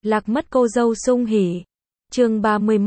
Lạc mất cô dâu sung hỉ. Chương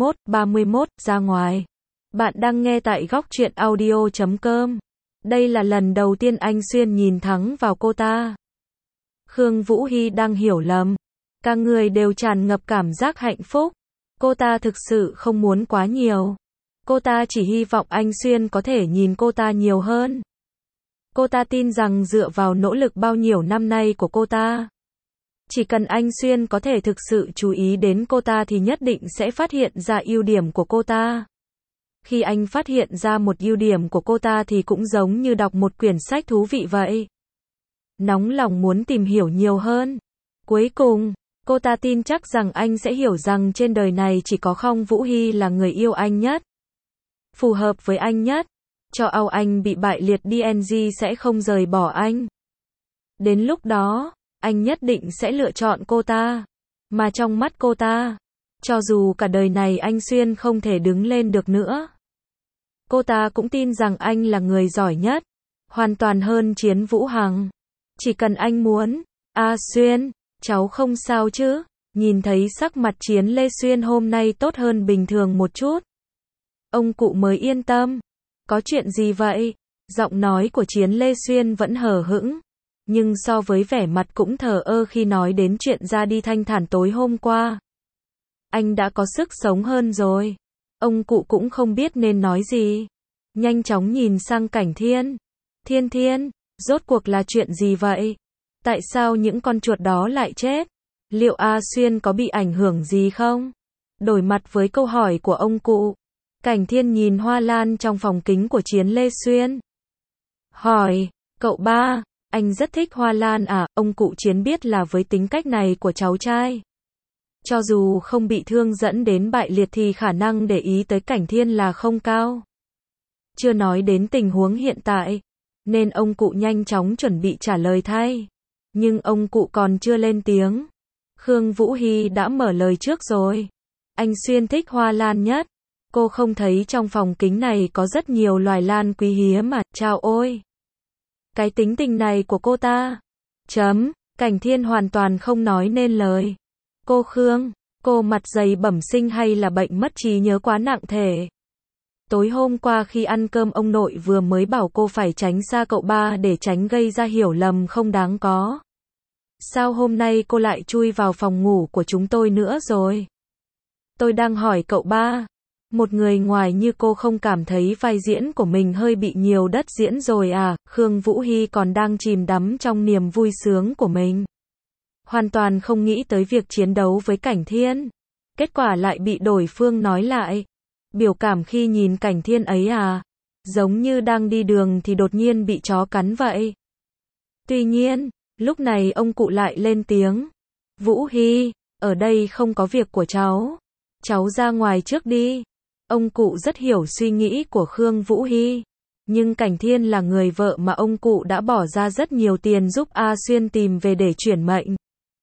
31, ra ngoài. Bạn đang nghe tại góc truyện audio.com. Đây là lần đầu tiên anh Xuyên nhìn thẳng vào cô ta. Khương Vũ Hy đang hiểu lầm. Cả người đều tràn ngập cảm giác hạnh phúc. Cô ta thực sự không muốn quá nhiều. Cô ta chỉ hy vọng anh Xuyên có thể nhìn cô ta nhiều hơn. Cô ta tin rằng dựa vào nỗ lực bao nhiêu năm nay của cô ta, chỉ cần anh Xuyên có thể thực sự chú ý đến cô ta thì nhất định sẽ phát hiện ra ưu điểm của cô ta. Khi anh phát hiện ra một ưu điểm của cô ta thì cũng giống như đọc một quyển sách thú vị vậy. Nóng lòng muốn tìm hiểu nhiều hơn. Cuối cùng, cô ta tin chắc rằng anh sẽ hiểu rằng trên đời này chỉ có Khương Vũ Hy là người yêu anh nhất, phù hợp với anh nhất. Cho ao anh bị bại liệt DNG sẽ không rời bỏ anh. Đến lúc đó, anh nhất định sẽ lựa chọn cô ta. Mà trong mắt cô ta, cho dù cả đời này anh Xuyên không thể đứng lên được nữa, cô ta cũng tin rằng anh là người giỏi nhất, hoàn toàn hơn Chiến Vũ Hằng. Chỉ cần anh muốn. Xuyên, cháu không sao chứ? Nhìn thấy sắc mặt Chiến Lê Xuyên hôm nay tốt hơn bình thường một chút, ông cụ mới yên tâm. Có chuyện gì vậy? Giọng nói của Chiến Lê Xuyên vẫn hờ hững, nhưng so với vẻ mặt cũng thờ ơ khi nói đến chuyện ra đi thanh thản tối hôm qua, anh đã có sức sống hơn rồi. Ông cụ cũng không biết nên nói gì. Nhanh chóng nhìn sang Cảnh Thiên. Thiên, rốt cuộc là chuyện gì vậy? Tại sao những con chuột đó lại chết? Liệu Xuyên có bị ảnh hưởng gì không? Đổi mặt với câu hỏi của ông cụ, Cảnh Thiên nhìn hoa lan trong phòng kính của Chiến Lê Xuyên. Hỏi, cậu ba, anh rất thích hoa lan à? Ông cụ Chiến biết là với tính cách này của cháu trai, cho dù không bị thương dẫn đến bại liệt thì khả năng để ý tới Cảnh Thiên là không cao. Chưa nói đến tình huống hiện tại, nên ông cụ nhanh chóng chuẩn bị trả lời thay. Nhưng ông cụ còn chưa lên tiếng, Khương Vũ Hy đã mở lời trước rồi. Anh Xuyên thích hoa lan nhất. Cô không thấy trong phòng kính này có rất nhiều loài lan quý hiếm mà, chao ôi. Cái tính tình này của cô ta. Cảnh Thiên hoàn toàn không nói nên lời. Cô Khương, cô mặt dày bẩm sinh hay là bệnh mất trí nhớ quá nặng thể? Tối hôm qua khi ăn cơm ông nội vừa mới bảo cô phải tránh xa cậu ba để tránh gây ra hiểu lầm không đáng có. Sao hôm nay cô lại chui vào phòng ngủ của chúng tôi nữa rồi? Tôi đang hỏi cậu ba. Một người ngoài như cô không cảm thấy vai diễn của mình hơi bị nhiều đất diễn rồi à? Khương Vũ Hy còn đang chìm đắm trong niềm vui sướng của mình, hoàn toàn không nghĩ tới việc chiến đấu với Cảnh Thiên. Kết quả lại bị đối phương nói lại. Biểu cảm khi nhìn Cảnh Thiên ấy à? Giống như đang đi đường thì đột nhiên bị chó cắn vậy. Tuy nhiên, lúc này ông cụ lại lên tiếng. Vũ Hy, ở đây không có việc của cháu. Cháu ra ngoài trước đi. Ông cụ rất hiểu suy nghĩ của Khương Vũ Hy. Nhưng Cảnh Thiên là người vợ mà ông cụ đã bỏ ra rất nhiều tiền giúp Xuyên tìm về để chuyển mệnh.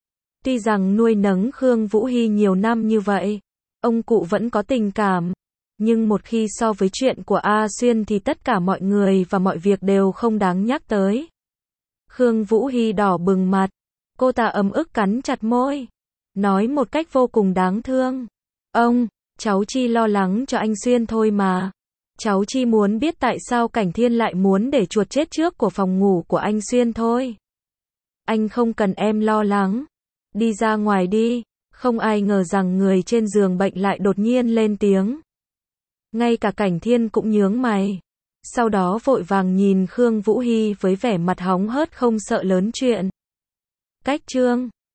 Tuy rằng nuôi nấng Khương Vũ Hy nhiều năm như vậy, ông cụ vẫn có tình cảm. Nhưng một khi so với chuyện của Xuyên thì tất cả mọi người và mọi việc đều không đáng nhắc tới. Khương Vũ Hy đỏ bừng mặt. Cô ta ấm ức cắn chặt môi, nói một cách vô cùng đáng thương. Ông, cháu chỉ lo lắng cho anh Xuyên thôi mà. Cháu chỉ muốn biết tại sao Cảnh Thiên lại muốn để chuột chết trước của phòng ngủ của anh Xuyên thôi. Anh không cần em lo lắng. Đi ra ngoài đi. Không ai ngờ rằng người trên giường bệnh lại đột nhiên lên tiếng. Ngay cả Cảnh Thiên cũng nhướng mày. Sau đó vội vàng nhìn Khương Vũ Hy với vẻ mặt hóng hớt không sợ lớn chuyện. Cách chương